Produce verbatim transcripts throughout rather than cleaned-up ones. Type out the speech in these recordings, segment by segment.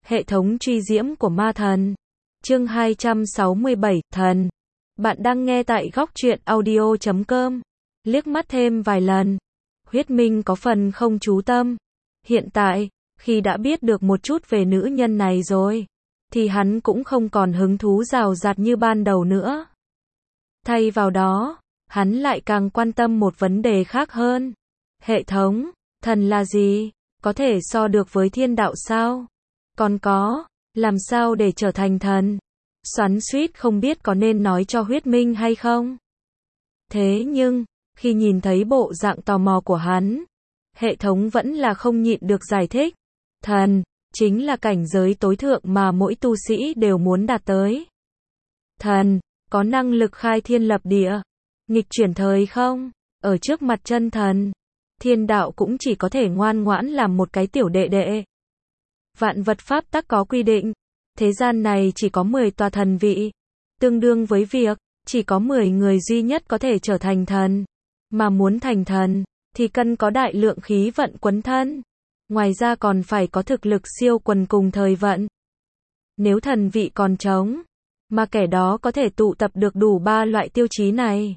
Hệ thống truy diễm của ma thần. Chương hai trăm sáu mươi bảy, thần. Bạn đang nghe tại góc truyện audio chấm com. Liếc mắt thêm vài lần. Huyết Minh có phần không chú tâm. Hiện tại, khi đã biết được một chút về nữ nhân này rồi, thì hắn cũng không còn hứng thú rào rạt như ban đầu nữa. Thay vào đó, hắn lại càng quan tâm một vấn đề khác hơn. Hệ thống, thần là gì? Có thể so được với thiên đạo sao? Còn có, làm sao để trở thành thần? Xoắn xuýt không biết có nên nói cho Huyết Minh hay không? Thế nhưng, khi nhìn thấy bộ dạng tò mò của hắn, hệ thống vẫn là không nhịn được giải thích. Thần, chính là cảnh giới tối thượng mà mỗi tu sĩ đều muốn đạt tới. Thần, có năng lực khai thiên lập địa, nghịch chuyển thời không? Ở trước mặt chân thần, thiên đạo cũng chỉ có thể ngoan ngoãn làm một cái tiểu đệ đệ. Vạn vật pháp tắc có quy định, thế gian này chỉ có mười tòa thần vị, tương đương với việc, chỉ có mười người duy nhất có thể trở thành thần. Mà muốn thành thần, thì cần có đại lượng khí vận quấn thân. Ngoài ra còn phải có thực lực siêu quần cùng thời vận. Nếu thần vị còn trống, mà kẻ đó có thể tụ tập được đủ ba loại tiêu chí này,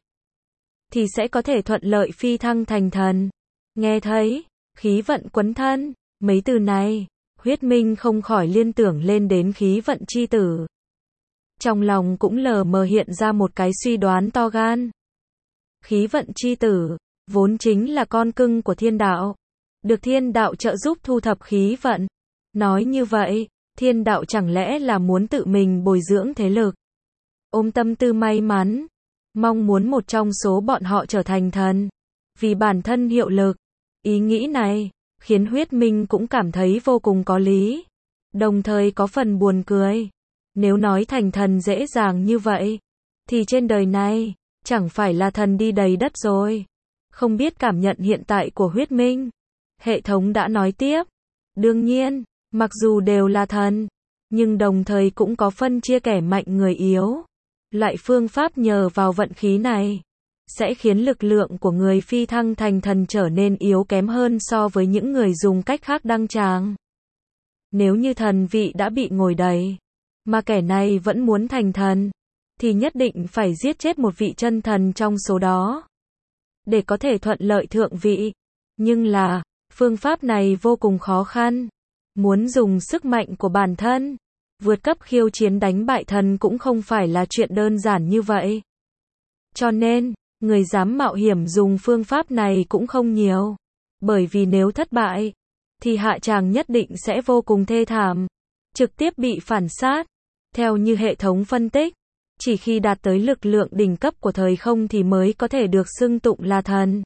thì sẽ có thể thuận lợi phi thăng thành thần. Nghe thấy, khí vận quấn thân, mấy từ này, Huyết Minh không khỏi liên tưởng lên đến khí vận chi tử. Trong lòng cũng lờ mờ hiện ra một cái suy đoán to gan. Khí vận chi tử, vốn chính là con cưng của thiên đạo, được thiên đạo trợ giúp thu thập khí vận. Nói như vậy, thiên đạo chẳng lẽ là muốn tự mình bồi dưỡng thế lực? Ôm tâm tư may mắn, mong muốn một trong số bọn họ trở thành thần, vì bản thân hiệu lực. Ý nghĩ này khiến Huyết Minh cũng cảm thấy vô cùng có lý, đồng thời có phần buồn cười. Nếu nói thành thần dễ dàng như vậy, thì trên đời này, chẳng phải là thần đi đầy đất rồi. Không biết cảm nhận hiện tại của Huyết Minh, hệ thống đã nói tiếp. Đương nhiên, mặc dù đều là thần, nhưng đồng thời cũng có phân chia kẻ mạnh người yếu. Loại phương pháp nhờ vào vận khí này, sẽ khiến lực lượng của người phi thăng thành thần trở nên yếu kém hơn so với những người dùng cách khác đăng tràng. Nếu như thần vị đã bị ngồi đầy, mà kẻ này vẫn muốn thành thần, thì nhất định phải giết chết một vị chân thần trong số đó, để có thể thuận lợi thượng vị. Nhưng là, phương pháp này vô cùng khó khăn. Muốn dùng sức mạnh của bản thân, vượt cấp khiêu chiến đánh bại thần cũng không phải là chuyện đơn giản như vậy. Cho nên, người dám mạo hiểm dùng phương pháp này cũng không nhiều. Bởi vì nếu thất bại, thì hạ tràng nhất định sẽ vô cùng thê thảm, trực tiếp bị phản sát. Theo như hệ thống phân tích, chỉ khi đạt tới lực lượng đỉnh cấp của thời không thì mới có thể được xưng tụng là thần.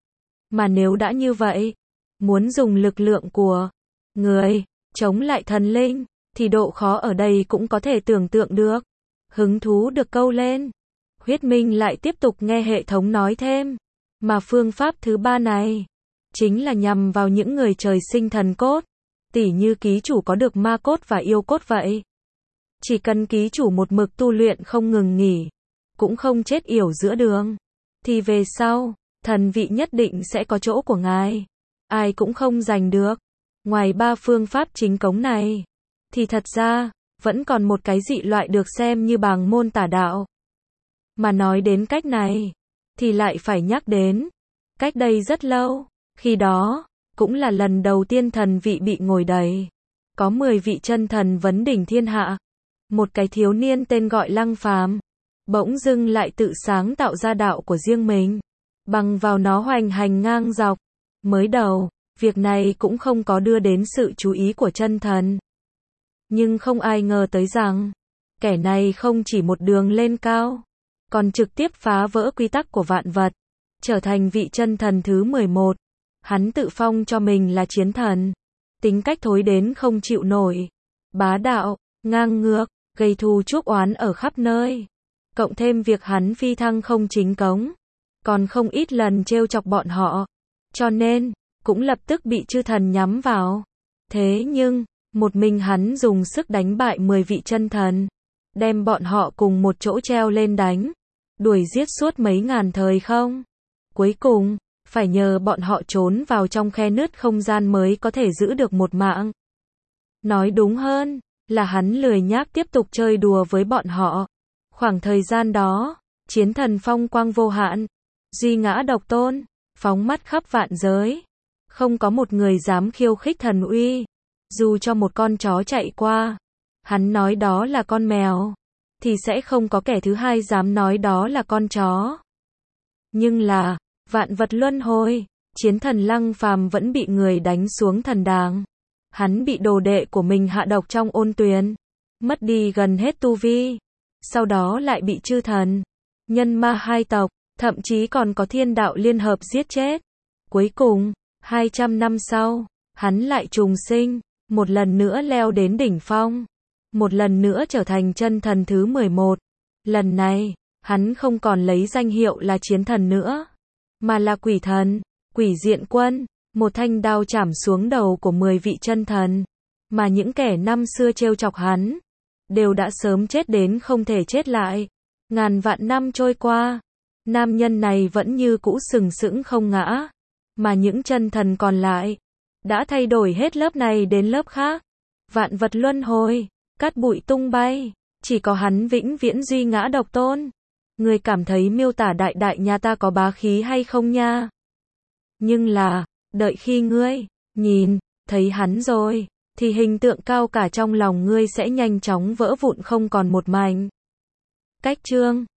Mà nếu đã như vậy, muốn dùng lực lượng của người chống lại thần linh, thì độ khó ở đây cũng có thể tưởng tượng được. Hứng thú được câu lên, Huyết Minh lại tiếp tục nghe hệ thống nói thêm. Mà phương pháp thứ ba này, chính là nhằm vào những người trời sinh thần cốt, tỉ như ký chủ có được ma cốt và yêu cốt vậy. Chỉ cần ký chủ một mực tu luyện không ngừng nghỉ, cũng không chết yểu giữa đường, thì về sau, thần vị nhất định sẽ có chỗ của ngài. Ai cũng không giành được. Ngoài ba phương pháp chính cống này, thì thật ra, vẫn còn một cái dị loại được xem như bàng môn tả đạo. Mà nói đến cách này, thì lại phải nhắc đến. Cách đây rất lâu, khi đó, cũng là lần đầu tiên thần vị bị ngồi đầy. Có mười vị chân thần vấn đỉnh thiên hạ. Một cái thiếu niên tên gọi Lăng Phàm, bỗng dưng lại tự sáng tạo ra đạo của riêng mình, bằng vào nó hoành hành ngang dọc. Mới đầu, việc này cũng không có đưa đến sự chú ý của chân thần. Nhưng không ai ngờ tới rằng, kẻ này không chỉ một đường lên cao, còn trực tiếp phá vỡ quy tắc của vạn vật, trở thành vị chân thần thứ mười một. Hắn tự phong cho mình là chiến thần, tính cách thối đến không chịu nổi, bá đạo, ngang ngược, gây thù chuốc oán ở khắp nơi. Cộng thêm việc hắn phi thăng không chính cống, còn không ít lần trêu chọc bọn họ, cho nên, cũng lập tức bị chư thần nhắm vào. Thế nhưng, một mình hắn dùng sức đánh bại mười vị chân thần, đem bọn họ cùng một chỗ treo lên đánh, đuổi giết suốt mấy ngàn thời không. Cuối cùng, phải nhờ bọn họ trốn vào trong khe nứt không gian mới có thể giữ được một mạng. Nói đúng hơn, là hắn lười nhác tiếp tục chơi đùa với bọn họ. Khoảng thời gian đó, chiến thần phong quang vô hạn, duy ngã độc tôn, phóng mắt khắp vạn giới. Không có một người dám khiêu khích thần uy. Dù cho một con chó chạy qua, hắn nói đó là con mèo, thì sẽ không có kẻ thứ hai dám nói đó là con chó. Nhưng là, vạn vật luân hồi, chiến thần Lăng Phàm vẫn bị người đánh xuống thần đàng. Hắn bị đồ đệ của mình hạ độc trong ôn tuyền, mất đi gần hết tu vi. Sau đó lại bị chư thần, nhân ma hai tộc, thậm chí còn có thiên đạo liên hợp giết chết. Cuối cùng, hai trăm năm sau, hắn lại trùng sinh, một lần nữa leo đến đỉnh phong. Một lần nữa trở thành chân thần thứ mười một. Lần này, hắn không còn lấy danh hiệu là chiến thần nữa, mà là quỷ thần, quỷ diện quân, một thanh đao chảm xuống đầu của mười vị chân thần. Mà những kẻ năm xưa trêu chọc hắn, đều đã sớm chết đến không thể chết lại. Ngàn vạn năm trôi qua, nam nhân này vẫn như cũ sừng sững không ngã. Mà những chân thần còn lại, đã thay đổi hết lớp này đến lớp khác. Vạn vật luân hồi, cát bụi tung bay, chỉ có hắn vĩnh viễn duy ngã độc tôn. Người cảm thấy miêu tả đại đại nhà ta có bá khí hay không nha? Nhưng là, đợi khi ngươi nhìn thấy hắn rồi, thì hình tượng cao cả trong lòng ngươi sẽ nhanh chóng vỡ vụn không còn một mảnh. Cách chương